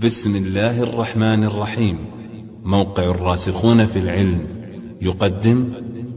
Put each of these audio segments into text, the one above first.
بسم الله الرحمن الرحيم. موقع الراسخون في العلم يقدم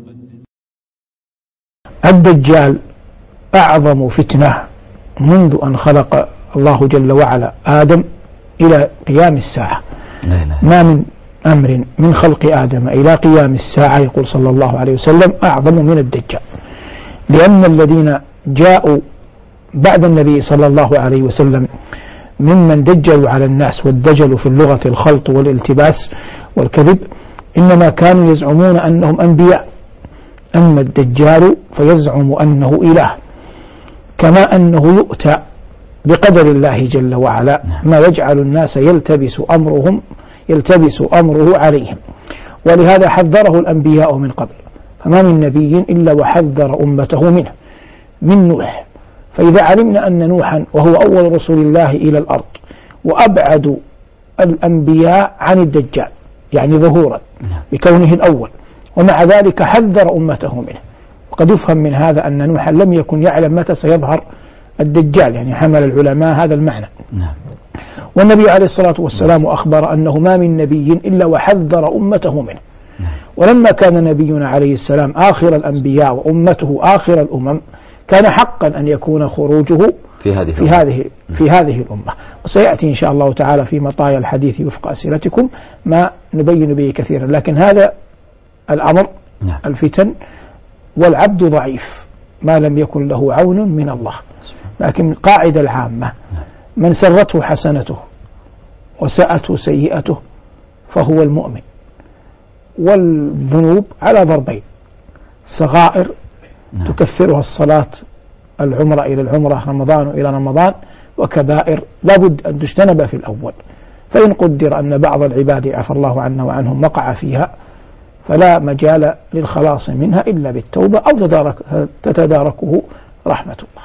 الدجال أعظم فتنة منذ أن خلق الله جل وعلا آدم إلى قيام الساعة. ما من أمر من خلق آدم إلى قيام الساعة، يقول صلى الله عليه وسلم، أعظم من الدجال، لأن الذين جاءوا بعد النبي صلى الله عليه وسلم ممن دجلوا على الناس، والدجل في اللغة الخلط والالتباس والكذب، إنما كانوا يزعمون أنهم أنبياء، أما الدجال فيزعم أنه إله، كما أنه يؤتى بقدر الله جل وعلا ما يجعل الناس يلتبس أمره عليهم. ولهذا حذره الأنبياء من قبل، فما من نبي إلا وحذر أمته منه، من نوح. فإذا علمنا أن نوحا وهو أول رسول الله إلى الأرض وأبعد الأنبياء عن الدجال، يعني ظهورا بكونه الأول، ومع ذلك حذر أمته منه. وقد يفهم من هذا أن نوحا لم يكن يعلم متى سيظهر الدجال، يعني حمل العلماء هذا المعنى. والنبي عليه الصلاة والسلام أخبر أنه ما من نبي إلا وحذر أمته منه. ولما كان نبينا عليه السلام آخر الأنبياء وأمته آخر الأمم، كان حقا أن يكون خروجه في هذه الأمة. وسيأتي إن شاء الله تعالى في مطايا الحديث وفق أسئلتكم ما نبين به كثيرا. لكن هذا الأمر الفتن، والعبد ضعيف ما لم يكن له عون من الله. لكن القاعدة العامة: من سرته حسنته وساءته سيئته فهو المؤمن. والذنوب على ضربين: صغائر تكفرها الصلاة، العمرة إلى العمرة، رمضان إلى رمضان، وكبائر لابد أن تجتنب في الأول. فإن قدر أن بعض العباد عفى الله عنا وعنهم وقع فيها، فلا مجال للخلاص منها إلا بالتوبة، أو تتداركه رحمة الله.